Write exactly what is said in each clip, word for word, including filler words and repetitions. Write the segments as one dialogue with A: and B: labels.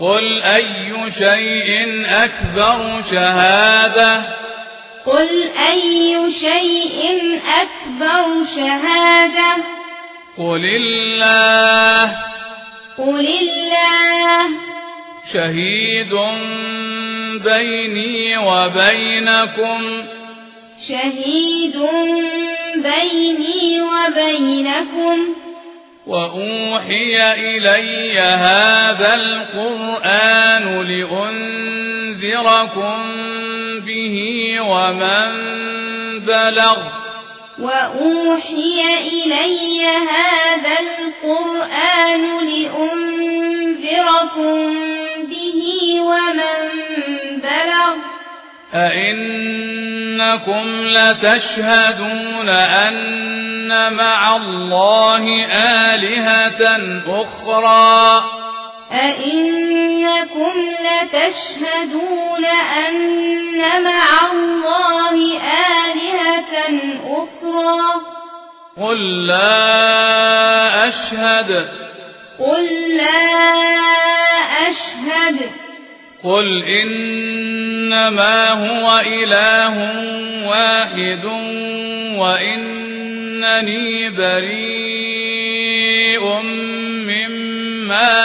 A: قل أي شيء أكبر شهادة
B: قل أي شيء أكبر شهادة
A: قل الله
B: قل الله
A: شهيد بيني وبينكم
B: شهيد بيني وبينكم
A: وأوحي إلي هذا القرآن لأنذركم به ومن بلغ
B: وأوحي إلي هذا القرآن لأنذركم به ومن بلغ
A: أئنكم لتشهدون أن مع الله آلهة أخرى
B: أئنكم لتشهدون أن مع الله آلهة أخرى
A: قل لا أشهد
B: قل لا أشهد
A: قل إنما هو إله واحد وإنني بريء مما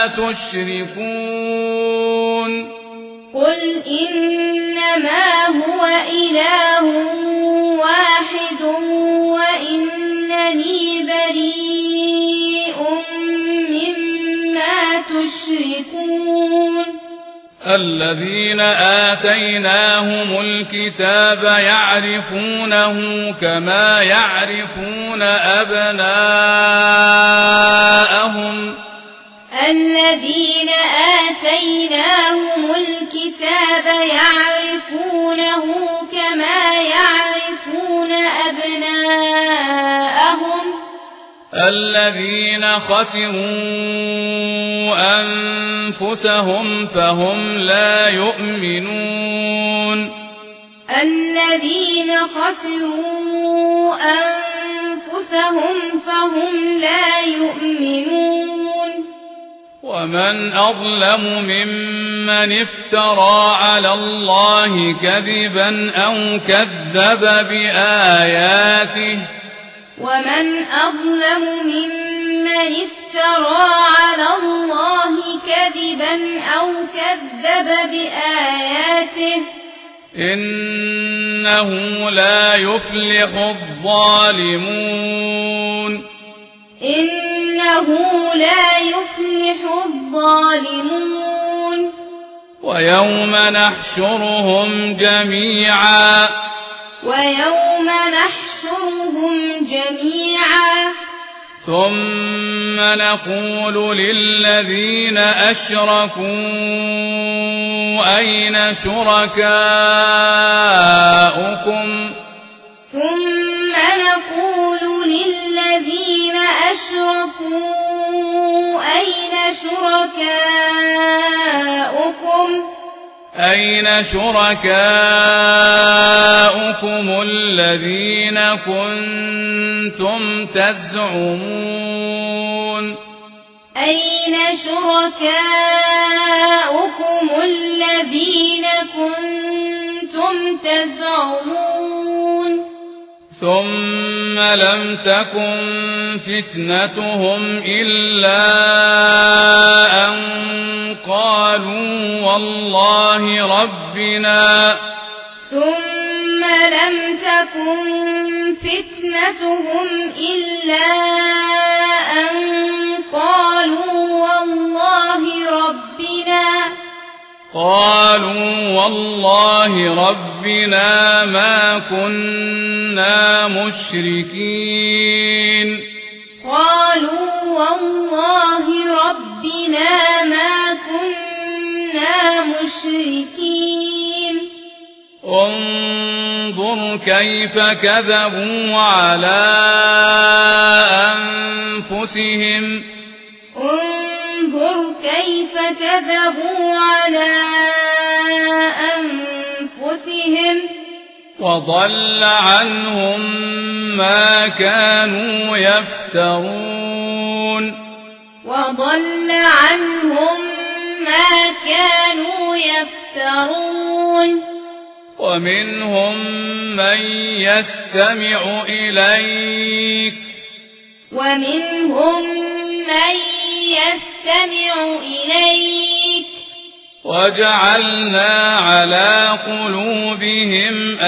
A: تشركون
B: قل إنما هو إله واحد وإنني بريء مما تشركون
A: الذين آتيناهم الكتاب يعرفونه كما يعرفون أبناءهم
B: الذين آتيناهم الكتاب يعرفونه كما يعرفون أبناءهم
A: الذين خسروا أنفسهم فهم لا يؤمنون
B: الذين خسروا أنفسهم فهم لا يؤمنون
A: ومن أظلم ممن افترى على الله كذبا أو كذب بآياته
B: ومن أظلم ممن افترى على الله كذبا أو كذب بآياته
A: إنه لا يفلح الظالمون
B: إنه لا يفلح الظالمون
A: ويوم نحشرهم جميعا
B: ويوم نحشرهم جميعا
A: ثم نقول للذين أشركوا أين شركاؤكم
B: ثم نقول للذين أشركوا أين شركاؤكم
A: أين شركاؤكم الذين كنتم تزعمون
B: أين شركاؤكم الذين كنتم تزعمون
A: ثم لم تكن فتنتهم إلا أن قالوا والله ربنا
B: ثم لم تكن فتنتهم إلا أن قالوا والله ربنا
A: قالوا والله ربنا ما كنا مشركين
B: قالوا والله ربنا ما كنا مشركين
A: انظر كيف كذبوا على أنفسهم
B: انظر كيف كذبوا على أنفسهم
A: وضل عنهم ما كانوا يفترون
B: وضل عنهم ما كانوا يفترون
A: ومنهم من يستمع إليك
B: ومنهم من يستمع إليك
A: وجعلنا على قلوبهم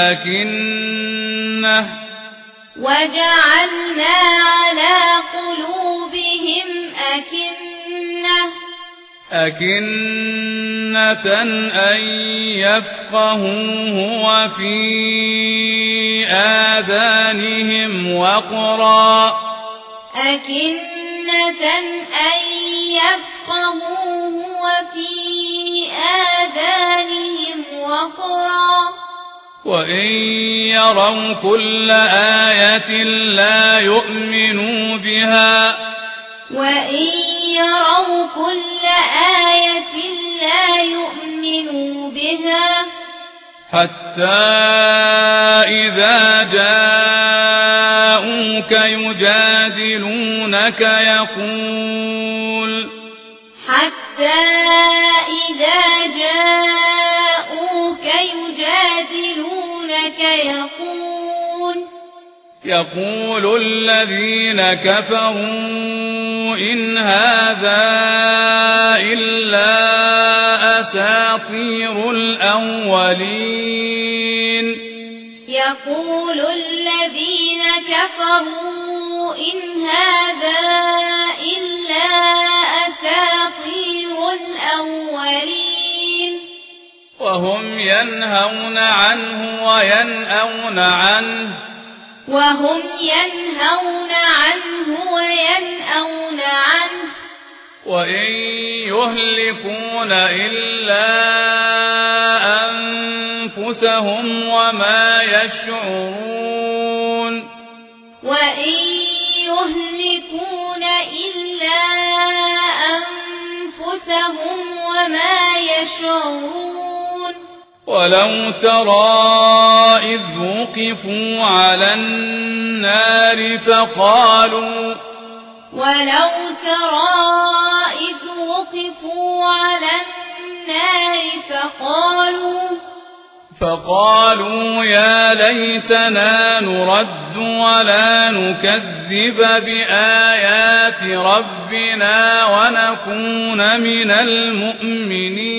A: أكنة
B: وجعلنا على قلوبهم أكنة
A: أكنة أن يفقهوه وفي آذانهم وقرا
B: أكنة أن يفقهوه وفي آذانهم وقرا
A: وإن يروا كل آية لا يؤمنوا بها
B: وإن يروا كل آية لا يؤمنوا بها
A: حتى إذا جاءوك يجادلونك يقول
B: حتى إذا جاءوك يجادلونك يقول
A: يقول الذين كفروا إن هذا إلا أساطير الأولين
B: يقول الذين كفروا إن هذا إلا أساطير الأولين
A: وهم ينهون عنه وينأون عنه
B: وهم ينهون عنه وينأون عنه
A: وإن يهلكون إلا أنفسهم وما يشعرون
B: وإن يهلكون إلا أنفسهم وما يشعرون
A: ولو ترى إذ وقفوا على النار فقالوا
B: ولو ترى إذ وقفوا على النار فقالوا
A: فقالوا يا ليتنا نرد ولا نكذب بآيات ربنا ونكون من المؤمنين